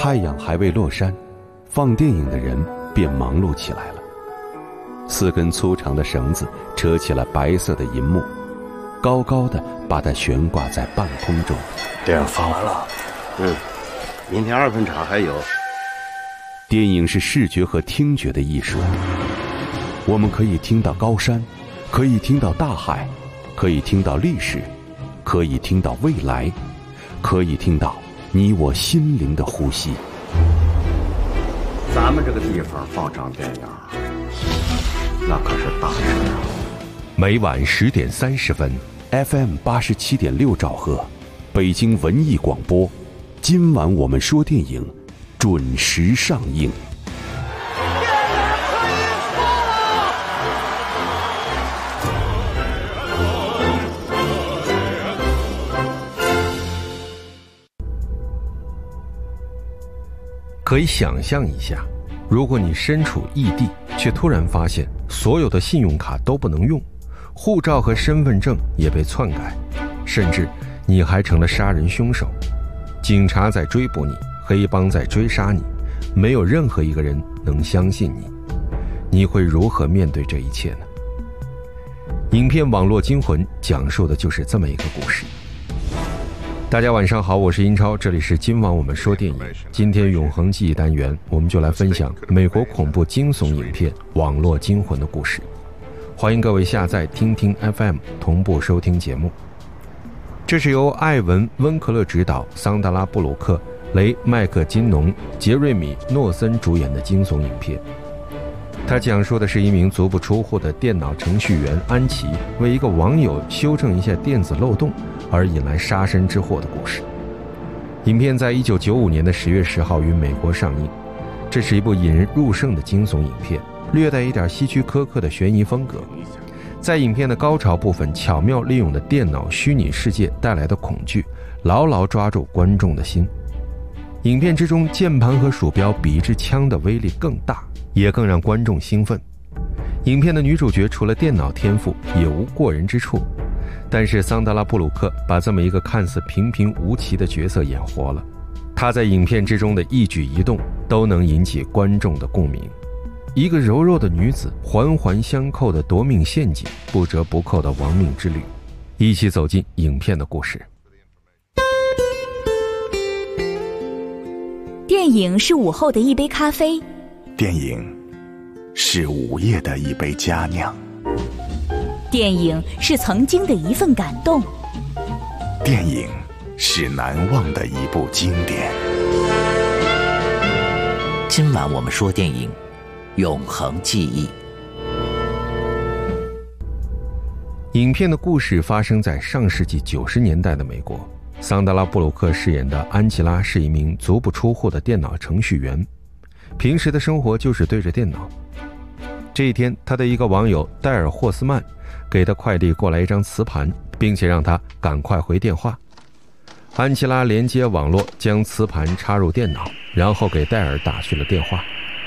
太阳还未落山，放电影的人便忙碌起来了。4根粗长的绳子扯起了白色的银幕，高高的把它悬挂在半空中。 电影放完了， 明天2分场还有。 电影是视觉和听觉的艺术，我们可以听到高山，可以听到大海，可以听到历史，可以听到未来，可以听到你我心灵的呼吸。 咱们这个地方放场电影，那可是大事啊！ 每晚10点30分 ，FM 87.6兆赫，北京文艺广播。今晚我们说电影，准时上映。 可以想象一下，如果你身处异地，却突然发现所有的信用卡都不能用，护照和身份证也被篡改，甚至你还成了杀人凶手，警察在追捕你，黑帮在追杀你，没有任何一个人能相信你，你会如何面对这一切呢？影片《网络惊魂》讲述的就是这么一个故事。大家晚上好，我是英超，这里是今晚我们说电影。今天永恒记忆单元，我们就来分享美国恐怖惊悚影片《网络惊魂》的故事。欢迎各位下载听听 FM 同步收听节目。这是由艾文·温克勒执导，桑德拉·布鲁克、雷·麦克金农、杰瑞米·诺森主演的惊悚影片。它讲述的是一名足不出户的电脑程序员安琪为一个网友修正一下电子漏洞而引来杀身之祸的故事。影片在1995年的10月10号于美国上映。这是一部引人入胜的惊悚影片，略带一点希区柯克的悬疑风格。在影片的高潮部分，巧妙利用了电脑虚拟世界带来的恐惧，牢牢抓住观众的心。影片之中，键盘和鼠标比之枪的威力更大，也更让观众兴奋。影片的女主角除了电脑天赋也无过人之处，但是桑德拉·布鲁克把这么一个看似平平无奇的角色演活了。她在影片之中的一举一动都能引起观众的共鸣。一个柔弱的女子环环相扣的夺命陷阱，不折不扣的亡命之旅。一起走进影片的故事。 电影是午后的一杯咖啡， 电影是午夜的一杯佳酿， 电影是曾经的一份感动， 电影是难忘的一部经典。 今晚我们说电影，永恒记忆。 影片的故事发生在上世纪90年代的美国。桑德拉·布鲁克饰演的安琪拉是一名足不出户的电脑程序员，平时的生活就是对着电脑。这一天，他的一个网友戴尔·霍斯曼给他快递过来一张磁盘，并且让他赶快回电话。安琪拉连接网络，将磁盘插入电脑，然后给戴尔打去了电话。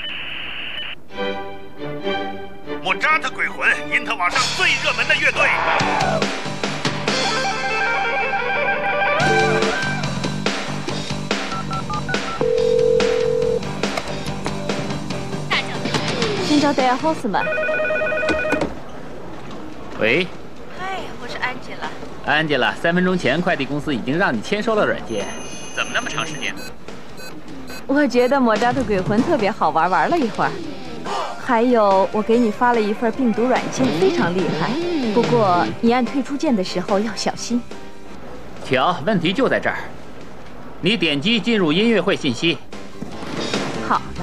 莫扎特鬼魂，因特网上最热门的乐队。 请找戴尔·霍斯曼。 喂， 嗨，我是安吉拉。 安吉拉，3分钟前快递公司已经让你签收了软件，怎么那么长时间？ 我觉得莫扎特鬼魂特别好玩，玩了一会儿。还有，我给你发了一份病毒软件，非常厉害。不过你按退出键的时候要小心。 瞧，问题就在这儿。你点击进入音乐会信息。 好的。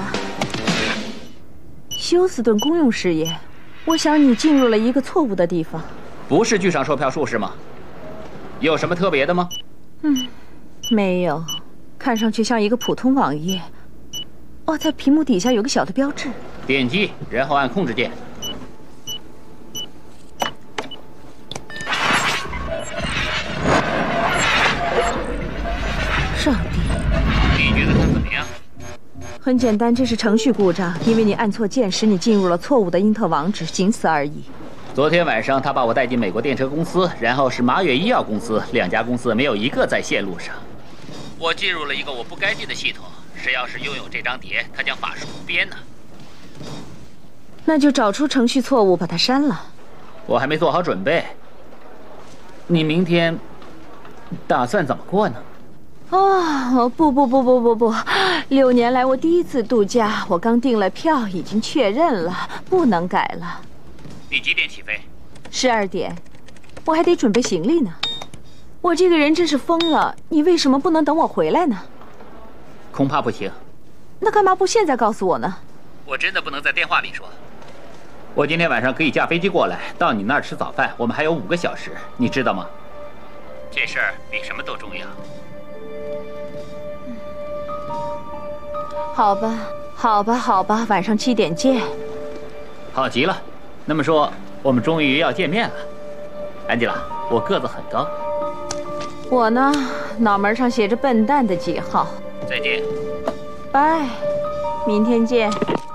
休斯顿公用事业，我想你进入了一个错误的地方。 不是剧场售票处是吗？有什么特别的吗？ 没有，看上去像一个普通网页。哦，在屏幕底下有个小的标志。 点击，然后按控制键。 上帝！ 你觉得它怎么样？ 很简单，这是程序故障，因为你按错键使你进入了错误的因特网址，仅此而已。 昨天晚上他把我带进美国电车公司，然后是马远医药公司，2家公司没有一个在线路上。我进入了一个我不该进的系统， 谁要是拥有这张碟，他将法术无边呢。 那就找出程序错误，把它删了。 我还没做好准备。你明天打算怎么过呢？ 哦，不，6年来我第一次度假，我刚订了票，已经确认了，不能改了。 你几点起飞 ？12点，我还得准备行李呢。我这个人真是疯了，你为什么不能等我回来呢？ 恐怕不行。 那干嘛不现在告诉我呢？ 我真的不能在电话里说。我今天晚上可以驾飞机过来，到你那儿吃早饭，我们还有5个小时，你知道吗？这事儿比什么都重要。 好吧，晚上7点见。 好极了，那么说我们终于要见面了。安吉拉，我个子很高。 我呢，脑门上写着笨蛋的记号。 再见。 拜，明天见。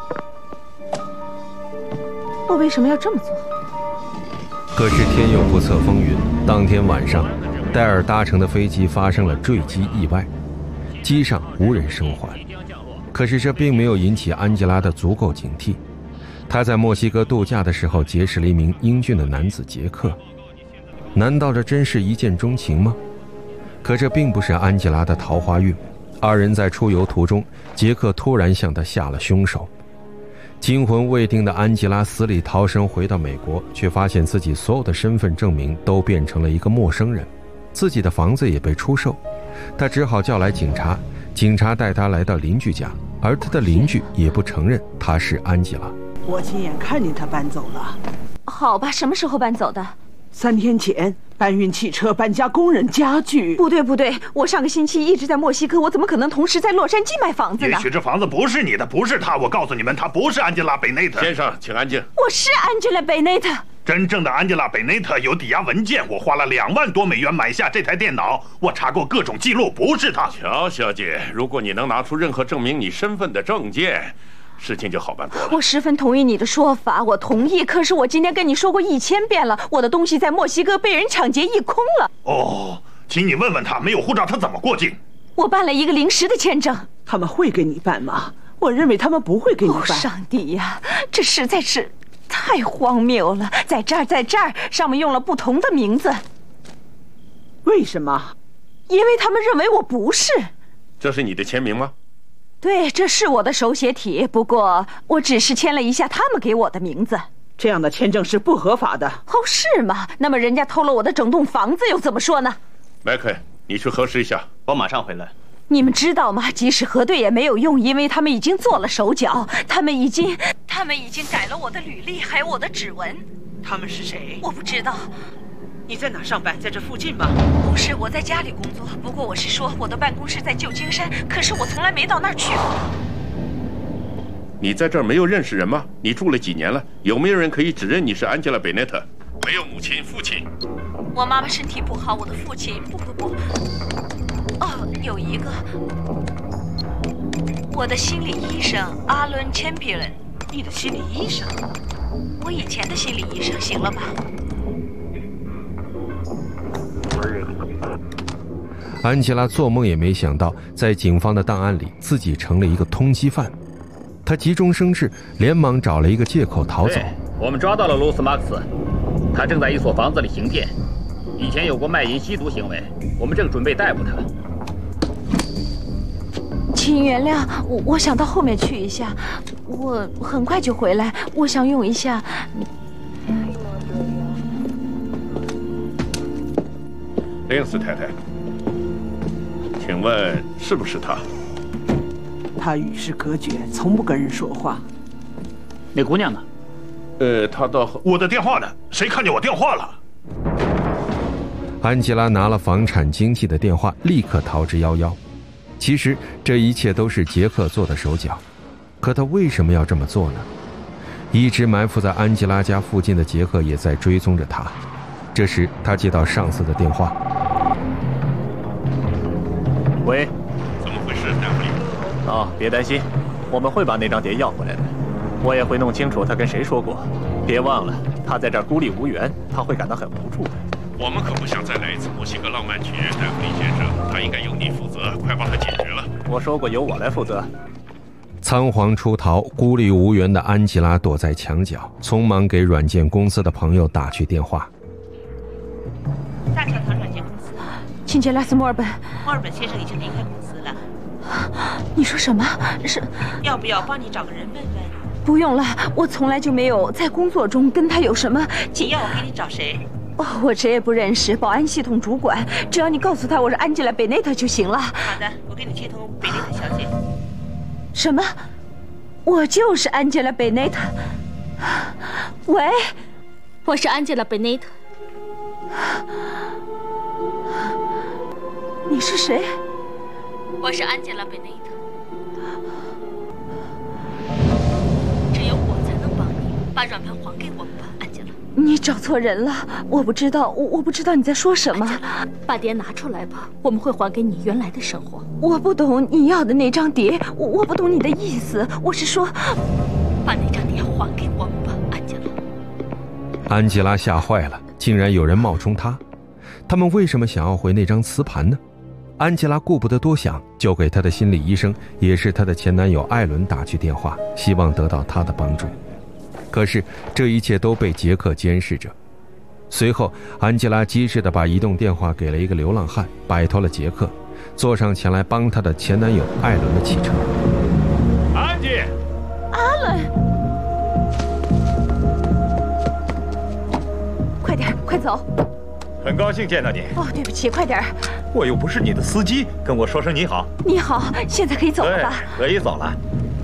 我为什么要这么做？ 可是天有不测风云，当天晚上，戴尔搭乘的飞机发生了坠机意外，机上无人生还。可是这并没有引起安吉拉的足够警惕。她在墨西哥度假的时候结识了一名英俊的男子杰克，难道这真是一见钟情吗？可这并不是安吉拉的桃花运。2人在出游途中，杰克突然向她下了凶手。惊魂未定的安吉拉死里逃生回到美国，却发现自己所有的身份证明都变成了一个陌生人，自己的房子也被出售。他只好叫来警察，警察带他来到邻居家，而他的邻居也不承认他是安吉拉。 我亲眼看见他搬走了。 好吧，什么时候搬走的 ？3天前，搬运汽车、搬家工人、家具。 不对，我上个星期一直在墨西哥，我怎么可能同时在洛杉矶买房子呢？ 也许这房子不是你的，不是他。我告诉你们，他不是安吉拉·贝内特。 先生，请安静。 我是安吉拉·贝内特。 真正的安吉拉·贝内特有抵押文件，我花了2万多美元买下这台电脑，我查过各种记录，不是他。 乔小姐，如果你能拿出任何证明你身份的证件，事情就好办多了。 我十分同意你的说法，我同意。可是我今天跟你说过1000遍了，我的东西在墨西哥被人抢劫一空了。 哦，请你问问他，没有护照他怎么过境？ 我办了一个临时的签证。 他们会给你办吗？我认为他们不会给你办。 上帝呀，这实在是太荒谬了！在这儿，上面用了不同的名字。 为什么？ 因为他们认为我不是。 这是你的签名吗？ 对，这是我的手写体，不过我只是签了一下他们给我的名字。 这样的签证是不合法的。 哦，是吗？那么人家偷了我的整栋房子又怎么说呢？ 麦克，你去核实一下， 我马上回来。 你们知道吗？即使核对也没有用，因为他们已经做了手脚，他们已经改了我的履历，还有我的指纹。 他们是谁？ 我不知道。 你在哪上班？在这附近吗？ 不是，我在家里工作。不过我是说，我的办公室在旧金山，可是我从来没到那儿去过。 你在这儿没有认识人吗？你住了几年了？有没有人可以指认你是安吉拉·贝内特？没有母亲、父亲？ 我妈妈身体不好，我的父亲不。哦，有一个，我的心理医生阿伦·钱皮伦。 你的心理医生？ 我以前的心理医生，行了吧？ 安吉拉做梦也没想到，在警方的档案里，自己成了一个通缉犯。他急中生智，连忙找了一个借口逃走。 我们抓到了卢斯·马克斯，他正在一所房子里行骗，以前有过卖淫吸毒行为，我们正准备逮捕他。 请原谅，我想到后面去一下，我很快就回来，我想用一下。 林斯太太，请问是不是他？ 他与世隔绝，从不跟人说话。 那姑娘呢？ 她到我的电话呢？谁看见我电话了？ 安吉拉拿了房产经纪的电话，立刻逃之夭夭。其实这一切都是杰克做的手脚，可他为什么要这么做呢？一直埋伏在安吉拉家附近的杰克也在追踪着他。这时他接到上司的电话。 喂， 怎么回事，戴弗里？ 别担心，我们会把那张碟要回来的。我也会弄清楚他跟谁说过。别忘了，他在这儿孤立无援，他会感到很无助的。 我们可不想再来一次墨西哥浪漫剧，戴弗里先生，他应该由你负责，快帮他解决了。 我说过由我来负责。 仓皇出逃、孤立无援的安吉拉躲在墙角，匆忙给软件公司的朋友打去电话。 大教堂软件公司， 请接拉斯·墨尔本。 墨尔本先生已经离开公司了。 你说什么？是？ 要不要帮你找个人问问？ 不用了，我从来就没有在工作中跟他有什么。 你要我给你找谁？ 哦，我谁也不认识，保安系统主管，只要你告诉他我是安吉拉·贝内特就行了。 好的，我给你接通贝内特小姐。 什么？我就是安吉拉·贝内特。喂， 我是安吉拉·贝内特。 你是谁？ 我是安吉拉·贝内特。只有我才能帮你，把软盘还给我们吧，安吉拉。 你找错人了，我不知道，我不知道你在说什么。 把碟拿出来吧，我们会还给你原来的生活。 我不懂你要的那张碟，我不懂你的意思。我是说， 把那张碟还给我们吧，安吉拉。 安吉拉吓坏了，竟然有人冒充她。他们为什么想要回那张磁盘呢？安吉拉顾不得多想，就给她的心理医生，也是她的前男友艾伦打去电话，希望得到他的帮助。可是这一切都被杰克监视着。随后安吉拉机智地把移动电话给了一个流浪汉，摆脱了杰克，坐上前来帮她的前男友艾伦的汽车。 安吉， 阿伦，快点，快走。 很高兴见到你。 哦，对不起，快点。 我又不是你的司机，跟我说声你好。 你好，现在可以走了吧？ 可以走了。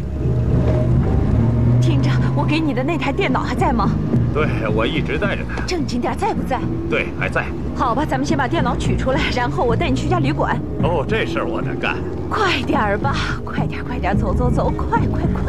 听着，我给你的那台电脑还在吗？ 对，我一直带着它。 正经点，在不在？ 对，还在。 好吧，咱们先把电脑取出来，然后我带你去家旅馆。 哦，这事儿我能干。 快点吧，快点，快点，走走走，快快快！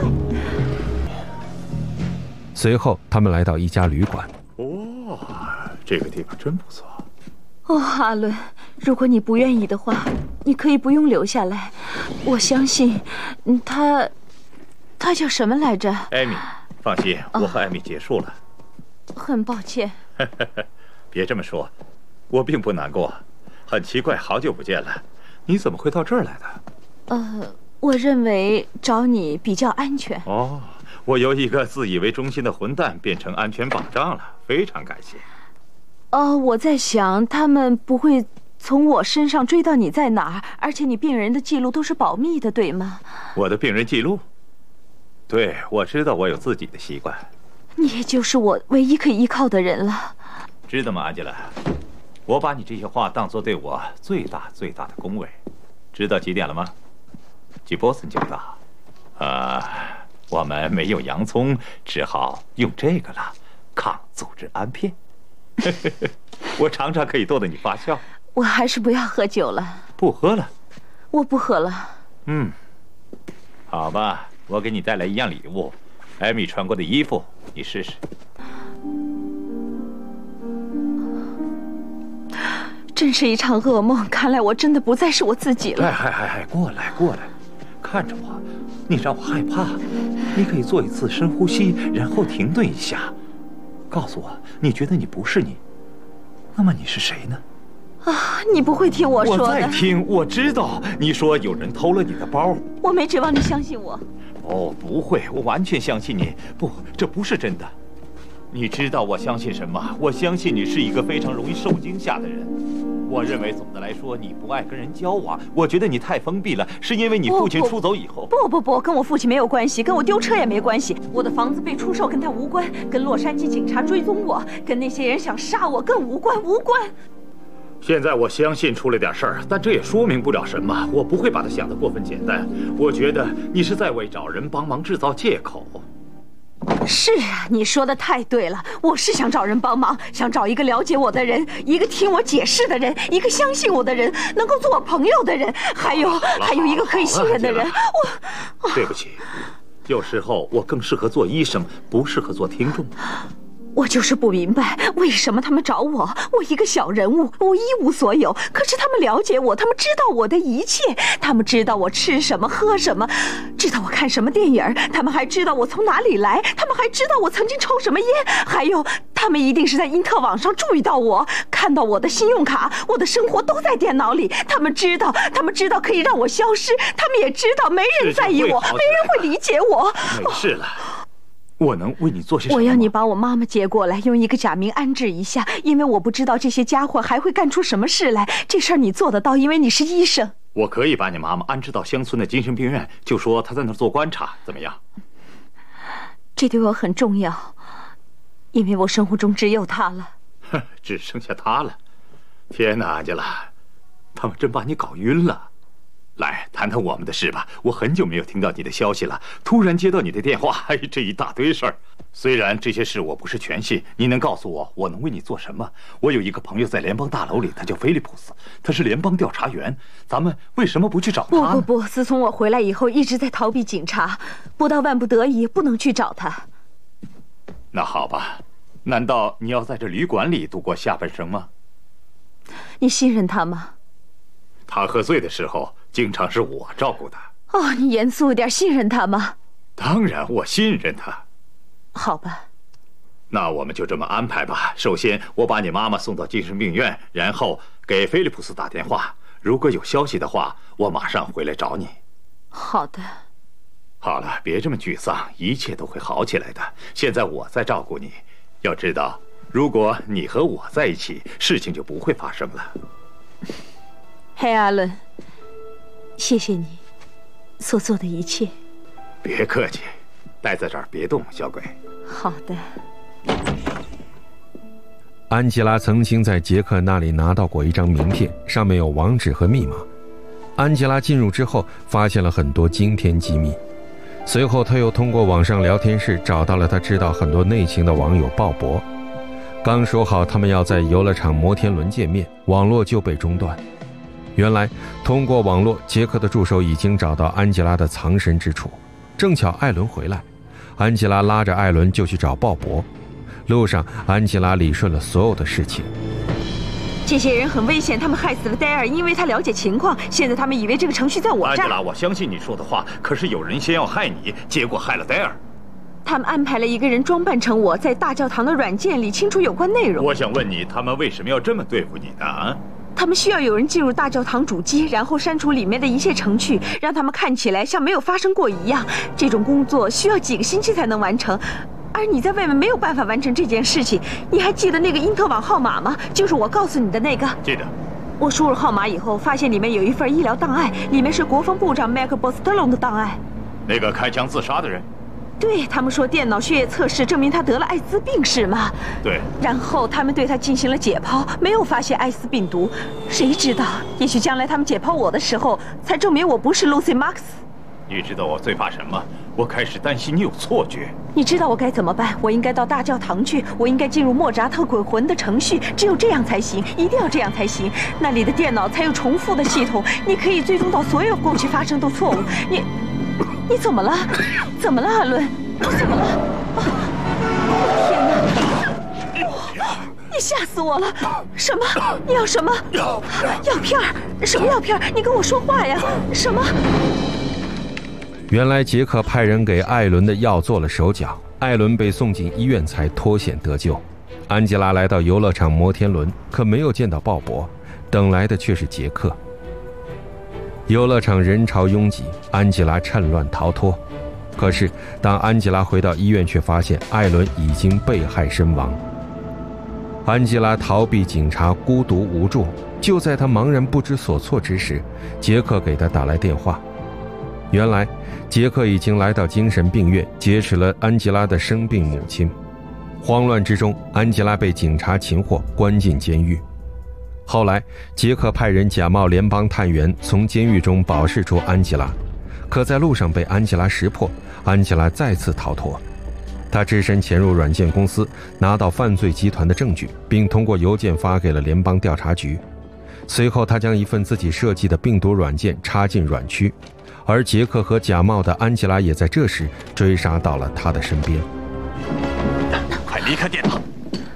随后，他们来到一家旅馆。 哦，这个地方真不错。 哦，阿伦，如果你不愿意的话，你可以不用留下来。我相信，他叫什么来着？ 艾米，放心，我和艾米结束了。 很抱歉。 别这么说，我并不难过。很奇怪，好久不见了，你怎么会到这儿来的？ 我认为找你比较安全。 哦，我由一个自以为忠心的混蛋变成安全保障了，非常感谢。 我在想，他们不会从我身上追到你在哪儿，而且你病人的记录都是保密的，对吗？ 我的病人记录？对，我知道我有自己的习惯。 你也就是我唯一可以依靠的人了。 知道吗，安吉拉？我把你这些话当作对我最大的恭维。知道几点了吗？距波森就到。我们没有洋葱，只好用这个了，抗组织胺片。我常常可以逗得你发笑。 我还是不要喝酒了。 不喝了？ 我不喝了。 好吧，我给你带来一样礼物，艾米穿过的衣服，你试试。 真是一场噩梦，看来我真的不再是我自己了。 过来，看着我，你让我害怕。你可以做一次深呼吸，然后停顿一下，告诉我，你觉得你不是你，那么你是谁呢？ 你不会听我说的。 我在听，我知道。你说有人偷了你的包， 我没指望你相信我。 不会，我完全相信你。不，这不是真的。你知道我相信什么？我相信你是一个非常容易受惊吓的人。我认为总的来说，你不爱跟人交往。我觉得你太封闭了，是因为你父亲出走以后。 不，跟我父亲没有关系，跟我丢车也没关系。我的房子被出售跟他无关，跟洛杉矶警察追踪我，跟那些人想杀我更无关。 现在我相信出了点事儿，但这也说明不了什么。我不会把它想得过分简单。我觉得你是在为找人帮忙制造借口。 是啊，你说的太对了，我是想找人帮忙，想找一个了解我的人，一个听我解释的人，一个相信我的人，能够做我朋友的人，还有一个可以信任的人。 对不起，有时候我更适合做医生，不适合做听众。 我就是不明白，为什么他们找我？我一个小人物，我一无所有。可是他们了解我，他们知道我的一切，他们知道我吃什么喝什么，知道我看什么电影，他们还知道我从哪里来，他们还知道我曾经抽什么烟，还有他们一定是在因特网上注意到我，看到我的信用卡，我的生活都在电脑里。他们知道可以让我消失，他们也知道没人在意我，没人会理解我。 没事了。我能为你做些什么？ 我要你把我妈妈接过来，用一个假名安置一下，因为我不知道这些家伙还会干出什么事来。这事儿你做得到，因为你是医生。 我可以把你妈妈安置到乡村的精神病院，就说她在那儿做观察，怎么样？ 这对我很重要，因为我生活中只有她了。 哼，只剩下她了。天哪，安吉拉，他们真把你搞晕了。来谈谈我们的事吧，我很久没有听到你的消息了，突然接到你的电话，这一大堆事儿。虽然这些事我不是全信，你能告诉我，我能为你做什么？我有一个朋友在联邦大楼里，他叫菲利普斯，他是联邦调查员，咱们为什么不去找他呢？ 不，自从我回来以后，一直在逃避警察，不到万不得已不能去找他。 那好吧，难道你要在这旅馆里度过下半生吗？ 你信任他吗？ 他喝醉的时候经常是我照顾他。 哦，你严肃点，信任他吗？ 当然我信任他。 好吧， 那我们就这么安排吧。首先我把你妈妈送到精神病院，然后给菲利普斯打电话，如果有消息的话，我马上回来找你。 好的。 好了，别这么沮丧，一切都会好起来的。现在我在照顾你，要知道，如果你和我在一起，事情就不会发生了。 嘿，阿伦，谢谢你所做的一切。 别客气，待在这儿别动，小鬼。 好的。 安吉拉曾经在杰克那里拿到过一张名片，上面有网址和密码。安吉拉进入之后，发现了很多惊天机密。随后，他又通过网上聊天室找到了他知道很多内情的网友鲍勃。刚说好他们要在游乐场摩天轮见面，网络就被中断。原来通过网络，杰克的助手已经找到安吉拉的藏身之处。正巧艾伦回来，安吉拉拉着艾伦就去找鲍勃。路上，安吉拉理顺了所有的事情。 这些人很危险，他们害死了戴尔，因为他了解情况。现在他们以为这个程序在我这儿。 安吉拉，我相信你说的话，可是有人先要害你，结果害了戴尔。 他们安排了一个人装扮成我，在大教堂的软件里清除有关内容。 我想问你，他们为什么要这么对付你呢？啊？ 他们需要有人进入大教堂主机，然后删除里面的一切程序，让他们看起来像没有发生过一样。这种工作需要几个星期才能完成，而你在外面没有办法完成这件事情。你还记得那个因特网号码吗？就是我告诉你的那个。 记得。 我输入号码以后，发现里面有一份医疗档案，里面是国防部长麦克波斯特隆的档案。 那个开枪自杀的人。 对，他们说电脑血液测试证明他得了艾滋病，是吗？ 对。 然后他们对他进行了解剖，没有发现艾滋病毒。谁知道，也许将来他们解剖我的时候，才证明我不是 Lucy Marks。 你知道我最怕什么？我开始担心你有错觉。 你知道我该怎么办？我应该到大教堂去，我应该进入莫扎特鬼魂的程序，只有这样才行，一定要这样才行。那里的电脑才有重复的系统，你可以追踪到所有过去发生的错误。你怎么了？怎么了，阿伦？你怎么了？天哪！你吓死我了！什么？你要什么？药片？什么药片？你跟我说话呀！什么？ 原来杰克派人给艾伦的药做了手脚，艾伦被送进医院才脱险得救。安吉拉来到游乐场摩天轮，可没有见到鲍勃，等来的却是杰克。游乐场人潮拥挤，安吉拉趁乱逃脱。可是当安吉拉回到医院，却发现艾伦已经被害身亡。安吉拉逃避警察，孤独无助。就在他茫然不知所措之时，杰克给他打来电话。原来杰克已经来到精神病院，劫持了安吉拉的生病母亲。慌乱之中，安吉拉被警察擒获，关进监狱。后来杰克派人假冒联邦探员，从监狱中保释出安吉拉，可在路上被安吉拉识破，安吉拉再次逃脱。他只身潜入软件公司，拿到犯罪集团的证据，并通过邮件发给了联邦调查局。随后他将一份自己设计的病毒软件插进软区，而杰克和假冒的安吉拉也在这时追杀到了他的身边。 快离开电脑！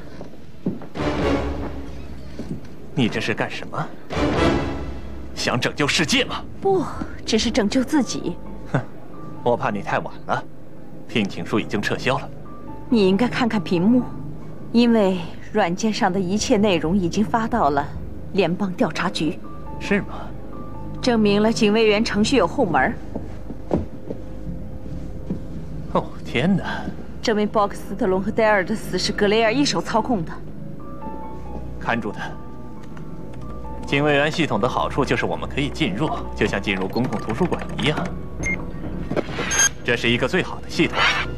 你这是干什么？想拯救世界吗？ 不，只是拯救自己。 哼，我怕你太晚了，聘请书已经撤销了。 你应该看看屏幕，因为软件上的一切内容已经发到了联邦调查局。 是吗？ 证明了警卫员程序有后门。 哦，天哪！ 证明鲍克斯特隆和戴尔的死是格雷尔一手操控的。 看住他。警卫员系统的好处就是我们可以进入，就像进入公共图书馆一样。这是一个最好的系统。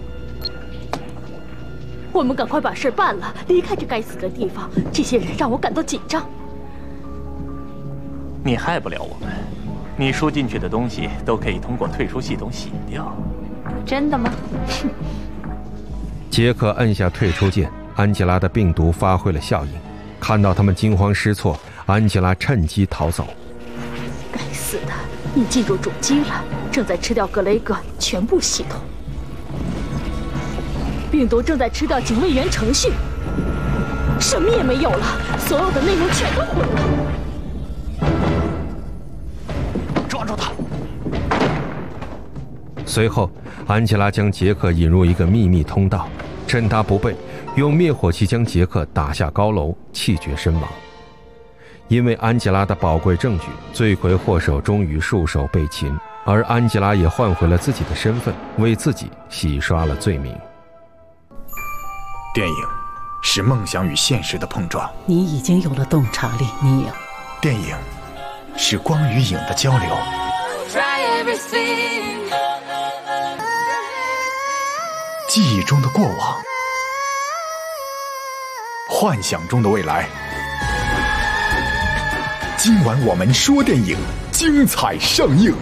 我们赶快把事办了，离开这该死的地方。这些人让我感到紧张。 你害不了我们，你输进去的东西都可以通过退出系统洗掉。 真的吗？ 杰克按下退出键，安吉拉的病毒发挥了效应。看到他们惊慌失措，安吉拉趁机逃走。 该死的，你进入主机了，正在吃掉格雷格全部系统。病毒正在吃掉警卫员程序，什么也没有了，所有的内容全都毁了。 抓住他！ 随后，安吉拉将杰克引入一个秘密通道，趁他不备，用灭火器将杰克打下高楼，气绝身亡。因为安吉拉的宝贵证据，罪魁祸首终于束手被擒，而安吉拉也换回了自己的身份，为自己洗刷了罪名。 电影是梦想与现实的碰撞， 你已经有了洞察力，你有。 电影是光与影的交流，记忆中的过往，幻想中的未来。今晚我们说电影，精彩上映。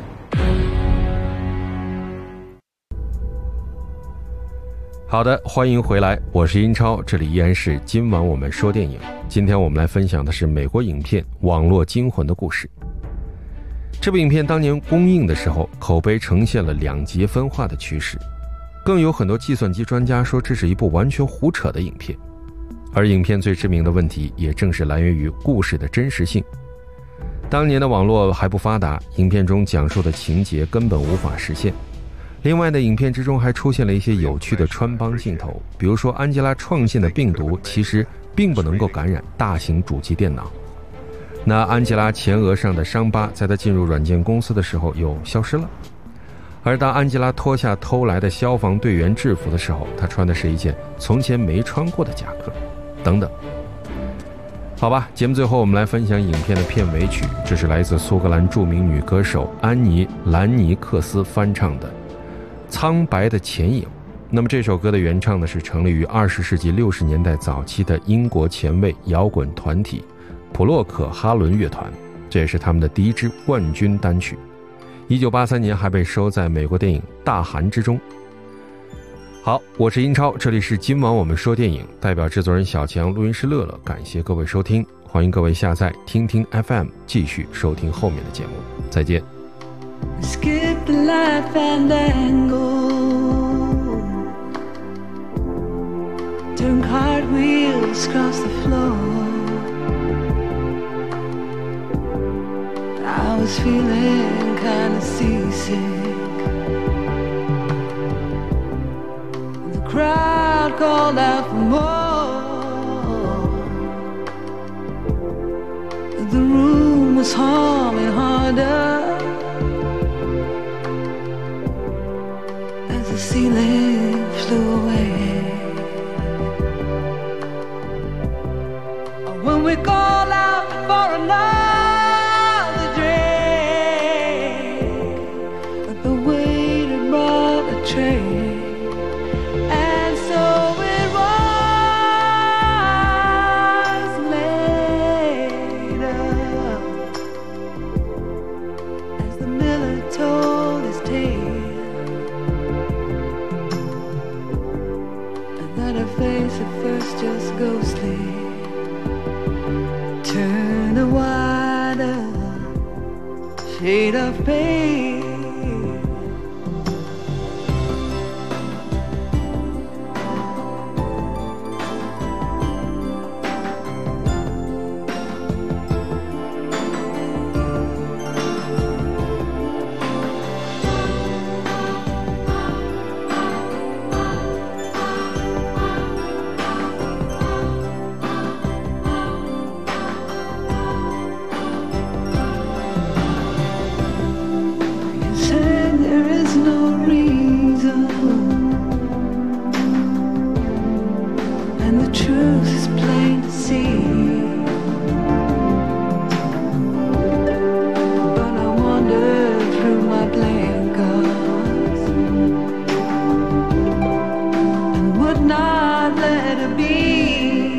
好的，欢迎回来，我是英超，这里依然是今晚我们说电影。今天我们来分享的是美国影片《网络惊魂》的故事。这部影片当年公映的时候，口碑呈现了两极分化的趋势，更有很多计算机专家说这是一部完全胡扯的影片。而影片最致命的问题也正是来源于故事的真实性。当年的网络还不发达，影片中讲述的情节根本无法实现。另外呢，影片之中还出现了一些有趣的穿帮镜头，比如说安吉拉创建的病毒其实并不能够感染大型主机电脑。那安吉拉前额上的伤疤在她进入软件公司的时候又消失了。而当安吉拉脱下偷来的消防队员制服的时候，她穿的是一件从前没穿过的夹克，等等。好吧，节目最后我们来分享影片的片尾曲，这是来自苏格兰著名女歌手安妮·兰尼克斯翻唱的《苍白的前影》。那么这首歌的原唱呢，是成立于20世纪60年代早期的英国前卫摇滚团体普洛克哈伦乐团，这也是他们的第一支冠军单曲。1983年还被收在美国电影《大寒》之中。好，我是英超，这里是今晚我们说电影，代表制作人小强，录音师乐乐，感谢各位收听，欢迎各位下载听听 FM 继续收听后面的节目，再见。 Skip the life and angle, turn cartwheels across the floor. I was feeling kind of seasick. The crowd called out for more. The room was humming harder as the ceiling flew away. When we call out for another drink, but the waiter brought a tray, and so it was later as the miller told his tale, and that her face at first just ghostly turned a wider shade of pale. reason, and the truth is plain to see. But I wander through my playing cards and would not let it be.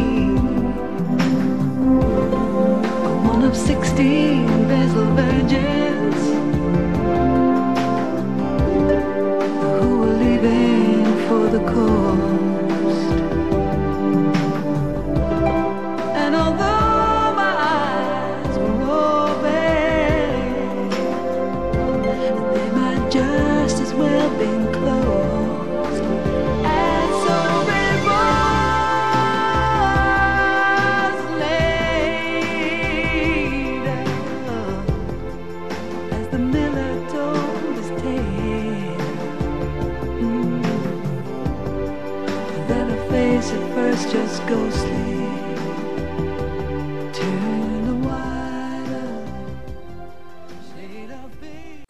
One of 16 Basil virgins who were leaving for the coast. And although my eyes were open, they might just as well been closed. And so it was later, as the miller told his tale, that her face at first just ghostly turned a wider shade of pink.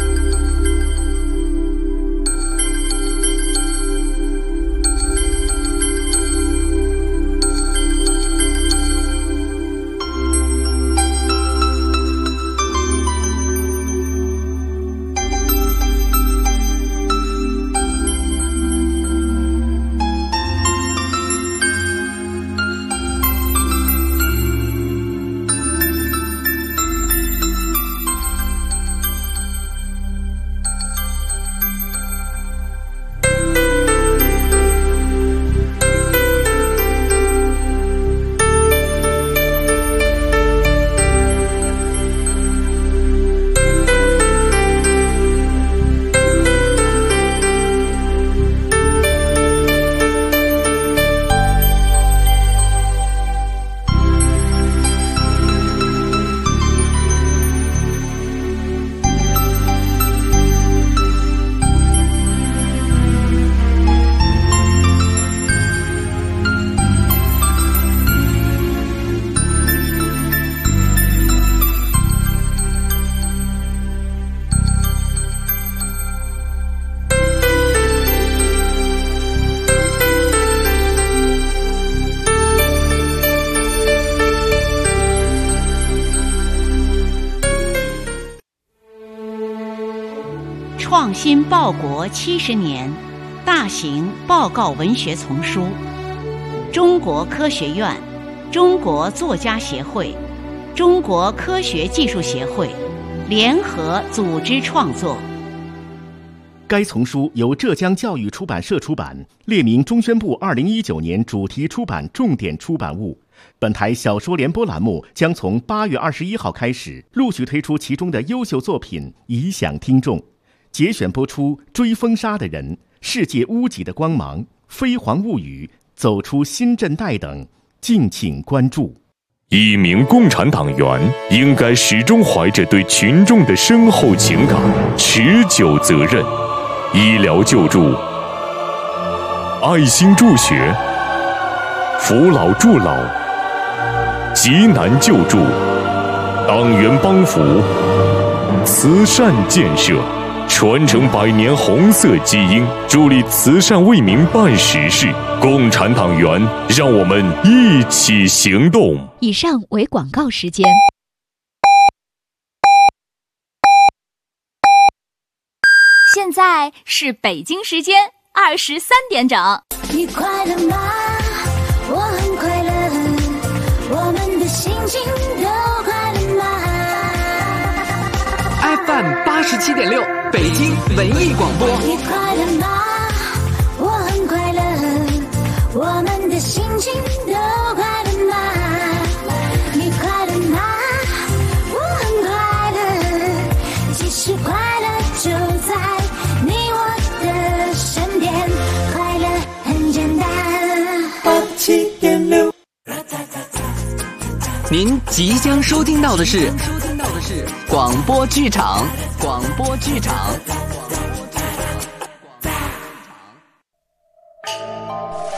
创新报国70年大型报告文学丛书，中国科学院、中国作家协会、中国科学技术协会联合组织创作。 该丛书由浙江教育出版社出版，列明中宣部2019年主题出版重点出版物。本台小说联播栏目将从8月21号开始陆续推出其中的优秀作品，以享听众。节选播出《追风沙的人》、《世界屋脊的光芒》、《飞黄物语》、《走出新震带》等，敬请关注。 一名共产党员应该始终怀着对群众的深厚情感、持久责任。医疗救助、爱心助学、扶老助老、急难救助、党员帮扶、慈善建设，传承100年红色基因，助力慈善为民办实事。共产党员，让我们一起行动。 以上为广告时间。现在是北京时间23点整。 你快乐吗？我很快乐，我们的心情都快乐吗 ？FM87.6，北京文艺广播。 你快乐吗？我很快乐，我们的心情都快乐吗？你快乐吗？我很快乐，其实快乐就在你我的身边，快乐很简单。87.6。 您即将收听到的是广播剧场。